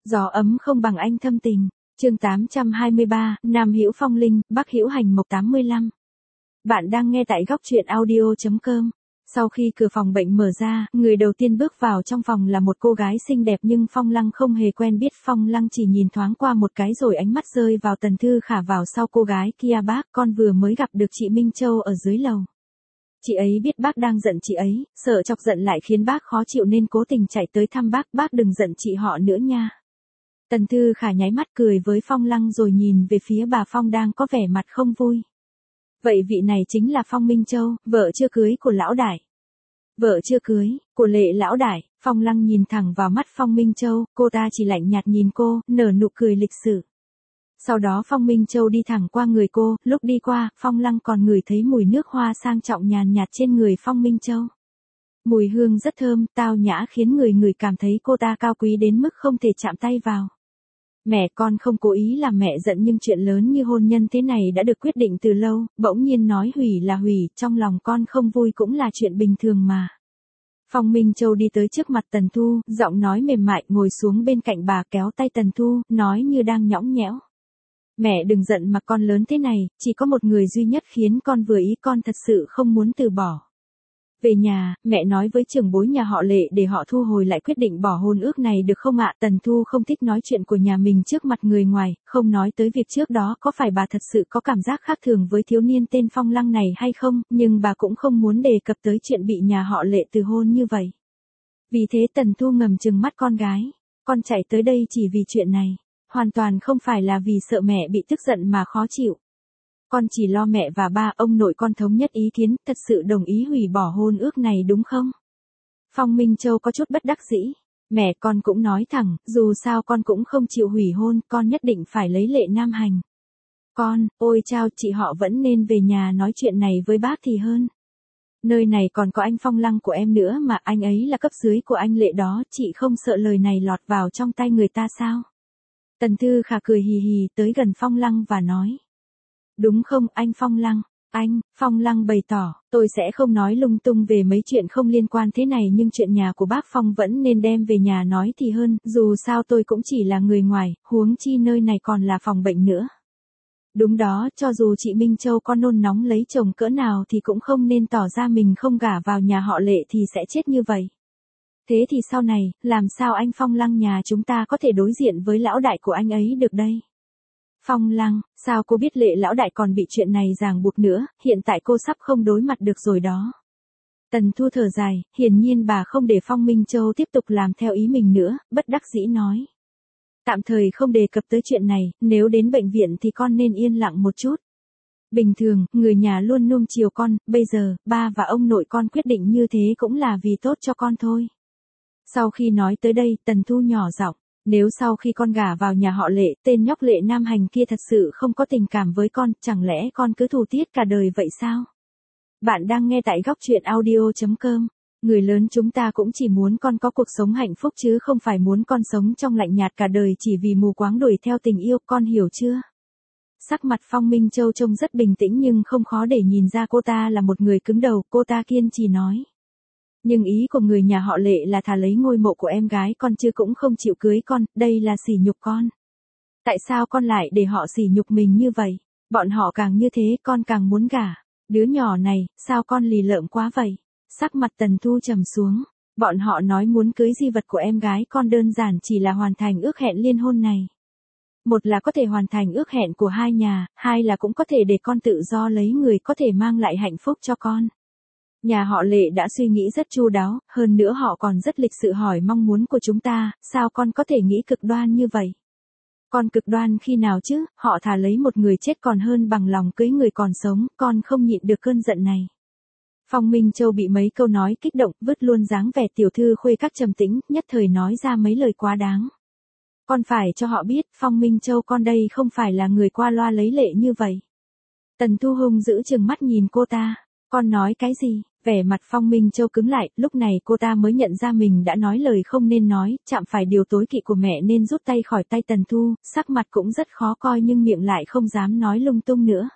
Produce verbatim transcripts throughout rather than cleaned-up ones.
Gió ấm không bằng anh thâm tình. Chương tám trăm hai mươi ba, Nam Hữu Phong Linh, Bắc Hữu Hành Mộc tám mươi lăm. Bạn đang nghe tại góc truyện audio chấm com. Sau khi cửa phòng bệnh mở ra, người đầu tiên bước vào trong phòng là một cô gái xinh đẹp nhưng Phong Lăng không hề quen biết. Phong Lăng chỉ nhìn thoáng qua một cái rồi ánh mắt rơi vào Tần Thư Khả vào sau cô gái kia. Bác, con vừa mới gặp được chị Minh Châu ở dưới lầu. Chị ấy biết bác đang giận chị ấy, sợ chọc giận lại khiến bác khó chịu nên cố tình chạy tới thăm bác. Bác đừng giận chị họ nữa nha. Tần Thư Khả nháy mắt cười với Phong Lăng rồi nhìn về phía bà Phong đang có vẻ mặt không vui. Vậy vị này chính là Phong Minh Châu, vợ chưa cưới của lão đại. Vợ chưa cưới, của Lệ lão đại. Phong Lăng nhìn thẳng vào mắt Phong Minh Châu, cô ta chỉ lạnh nhạt nhìn cô, nở nụ cười lịch sự. Sau đó Phong Minh Châu đi thẳng qua người cô, lúc đi qua, Phong Lăng còn ngửi thấy mùi nước hoa sang trọng nhàn nhạt trên người Phong Minh Châu. Mùi hương rất thơm, tao nhã khiến người người cảm thấy cô ta cao quý đến mức không thể chạm tay vào. Mẹ con không cố ý làm mẹ giận nhưng chuyện lớn như hôn nhân thế này đã được quyết định từ lâu, bỗng nhiên nói hủy là hủy, trong lòng con không vui cũng là chuyện bình thường mà. Phong Minh Châu đi tới trước mặt Tần Thu, giọng nói mềm mại ngồi xuống bên cạnh bà kéo tay Tần Thu, nói như đang nhõng nhẽo. Mẹ đừng giận mà con lớn thế này, chỉ có một người duy nhất khiến con vừa ý, con thật sự không muốn từ bỏ. Về nhà, mẹ nói với trưởng bối nhà họ Lệ để họ thu hồi lại quyết định bỏ hôn ước này được không ạ? Tần Thu không thích nói chuyện của nhà mình trước mặt người ngoài, không nói tới việc trước đó có phải bà thật sự có cảm giác khác thường với thiếu niên tên Phong Lăng này hay không, nhưng bà cũng không muốn đề cập tới chuyện bị nhà họ Lệ từ hôn như vậy. Vì thế Tần Thu ngầm trừng mắt con gái, con chạy tới đây chỉ vì chuyện này, hoàn toàn không phải là vì sợ mẹ bị tức giận mà khó chịu. Con chỉ lo mẹ và ba ông nội con thống nhất ý kiến, thật sự đồng ý hủy bỏ hôn ước này đúng không? Phong Minh Châu có chút bất đắc dĩ. Mẹ con cũng nói thẳng, dù sao con cũng không chịu hủy hôn, con nhất định phải lấy Lệ Nam Hành. Con, ôi chao, chị họ vẫn nên về nhà nói chuyện này với bác thì hơn. Nơi này còn có anh Phong Lăng của em nữa mà, anh ấy là cấp dưới của anh Lệ đó, chị không sợ lời này lọt vào trong tay người ta sao? Tần Thư Khả cười hì hì tới gần Phong Lăng và nói. Đúng không anh Phong Lăng? Anh, Phong Lăng bày tỏ, tôi sẽ không nói lung tung về mấy chuyện không liên quan thế này nhưng chuyện nhà của bác Phong vẫn nên đem về nhà nói thì hơn, dù sao tôi cũng chỉ là người ngoài, huống chi nơi này còn là phòng bệnh nữa. Đúng đó, cho dù chị Minh Châu có nôn nóng lấy chồng cỡ nào thì cũng không nên tỏ ra mình không gả vào nhà họ Lệ thì sẽ chết như vậy. Thế thì sau này, làm sao anh Phong Lăng nhà chúng ta có thể đối diện với lão đại của anh ấy được đây? Phong Lăng, sao cô biết Lệ lão đại còn bị chuyện này ràng buộc nữa, hiện tại cô sắp không đối mặt được rồi đó. Tần Thu thở dài, hiển nhiên bà không để Phong Minh Châu tiếp tục làm theo ý mình nữa, bất đắc dĩ nói. Tạm thời không đề cập tới chuyện này, nếu đến bệnh viện thì con nên yên lặng một chút. Bình thường, người nhà luôn nuông chiều con, bây giờ, ba và ông nội con quyết định như thế cũng là vì tốt cho con thôi. Sau khi nói tới đây, Tần Thu nhỏ giọng. Nếu sau khi con gả vào nhà họ Lệ, tên nhóc Lệ Nam Hành kia thật sự không có tình cảm với con, chẳng lẽ con cứ thù tiết cả đời vậy sao? Bạn đang nghe tại góc truyện audio chấm com. Người lớn chúng ta cũng chỉ muốn con có cuộc sống hạnh phúc chứ không phải muốn con sống trong lạnh nhạt cả đời chỉ vì mù quáng đuổi theo tình yêu, con hiểu chưa? Sắc mặt Phong Minh Châu trông rất bình tĩnh nhưng không khó để nhìn ra cô ta là một người cứng đầu, cô ta kiên trì nói. Nhưng ý của người nhà họ Lệ là thà lấy ngôi mộ của em gái con chứ cũng không chịu cưới con, đây là sỉ nhục con. Tại sao con lại để họ sỉ nhục mình như vậy? Bọn họ càng như thế con càng muốn gả. Đứa nhỏ này, sao con lì lợm quá vậy? Sắc mặt Tần Thu trầm xuống. Bọn họ nói muốn cưới di vật của em gái con đơn giản chỉ là hoàn thành ước hẹn liên hôn này. Một là có thể hoàn thành ước hẹn của hai nhà, hai là cũng có thể để con tự do lấy người có thể mang lại hạnh phúc cho con. Nhà họ Lệ đã suy nghĩ rất chu đáo, hơn nữa họ còn rất lịch sự hỏi mong muốn của chúng ta, sao con có thể nghĩ cực đoan như vậy? Con cực đoan khi nào chứ, họ thà lấy một người chết còn hơn bằng lòng cưới người còn sống, con không nhịn được cơn giận này. Phong Minh Châu bị mấy câu nói kích động, vứt luôn dáng vẻ tiểu thư khuê các trầm tĩnh, nhất thời nói ra mấy lời quá đáng. Con phải cho họ biết, Phong Minh Châu con đây không phải là người qua loa lấy lệ như vậy. Tần Thu hung giữ chừng mắt nhìn cô ta, con nói cái gì? Vẻ mặt Phong Minh Châu cứng lại, lúc này cô ta mới nhận ra mình đã nói lời không nên nói, chạm phải điều tối kỵ của mẹ nên rút tay khỏi tay Tần Thu, sắc mặt cũng rất khó coi nhưng miệng lại không dám nói lung tung nữa.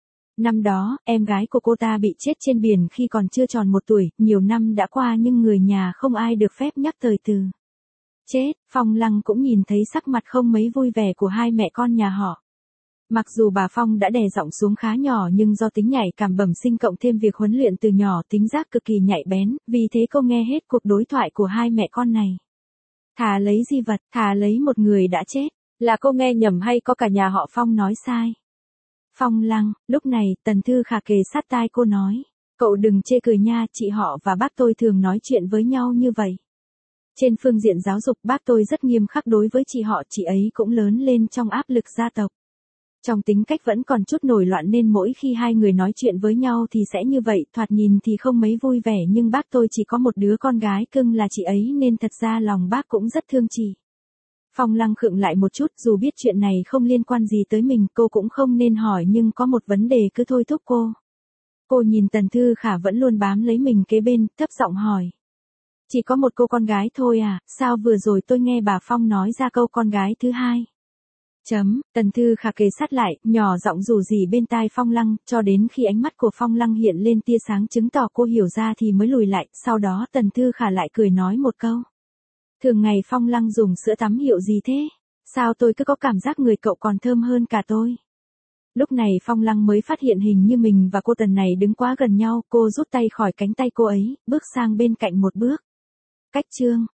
Năm đó, em gái của cô ta bị chết trên biển khi còn chưa tròn một tuổi, nhiều năm đã qua nhưng người nhà không ai được phép nhắc tới từ. Chết, Phong Lăng cũng nhìn thấy sắc mặt không mấy vui vẻ của hai mẹ con nhà họ. Mặc dù bà Phong đã đè giọng xuống khá nhỏ nhưng do tính nhạy cảm bẩm sinh cộng thêm việc huấn luyện từ nhỏ tính giác cực kỳ nhạy bén, vì thế cô nghe hết cuộc đối thoại của hai mẹ con này. Thà lấy di vật, thà lấy một người đã chết, là cô nghe nhầm hay có cả nhà họ Phong nói sai? Phong Lăng, lúc này, Tần Thư Khả kề sát tai cô nói. Cậu đừng chê cười nha, chị họ và bác tôi thường nói chuyện với nhau như vậy. Trên phương diện giáo dục bác tôi rất nghiêm khắc đối với chị họ, chị ấy cũng lớn lên trong áp lực gia tộc. Trong tính cách vẫn còn chút nổi loạn nên mỗi khi hai người nói chuyện với nhau thì sẽ như vậy, thoạt nhìn thì không mấy vui vẻ nhưng bác tôi chỉ có một đứa con gái cưng là chị ấy nên thật ra lòng bác cũng rất thương chị. Phong Lăng khựng lại một chút, dù biết chuyện này không liên quan gì tới mình, cô cũng không nên hỏi nhưng có một vấn đề cứ thôi thúc cô. Cô nhìn Tần Thư Khả vẫn luôn bám lấy mình kế bên, thấp giọng hỏi. Chỉ có một cô con gái thôi à, sao vừa rồi tôi nghe bà Phong nói ra câu con gái thứ hai? Chấm, Tần Thư Khả kề sát lại, nhỏ giọng rủ rỉ bên tai Phong Lăng, cho đến khi ánh mắt của Phong Lăng hiện lên tia sáng chứng tỏ cô hiểu ra thì mới lùi lại, sau đó Tần Thư Khả lại cười nói một câu. Thường ngày Phong Lăng dùng sữa tắm hiệu gì thế? Sao tôi cứ có cảm giác người cậu còn thơm hơn cả tôi? Lúc này Phong Lăng mới phát hiện hình như mình và cô Tần này đứng quá gần nhau, cô rút tay khỏi cánh tay cô ấy, bước sang bên cạnh một bước. Cách chương,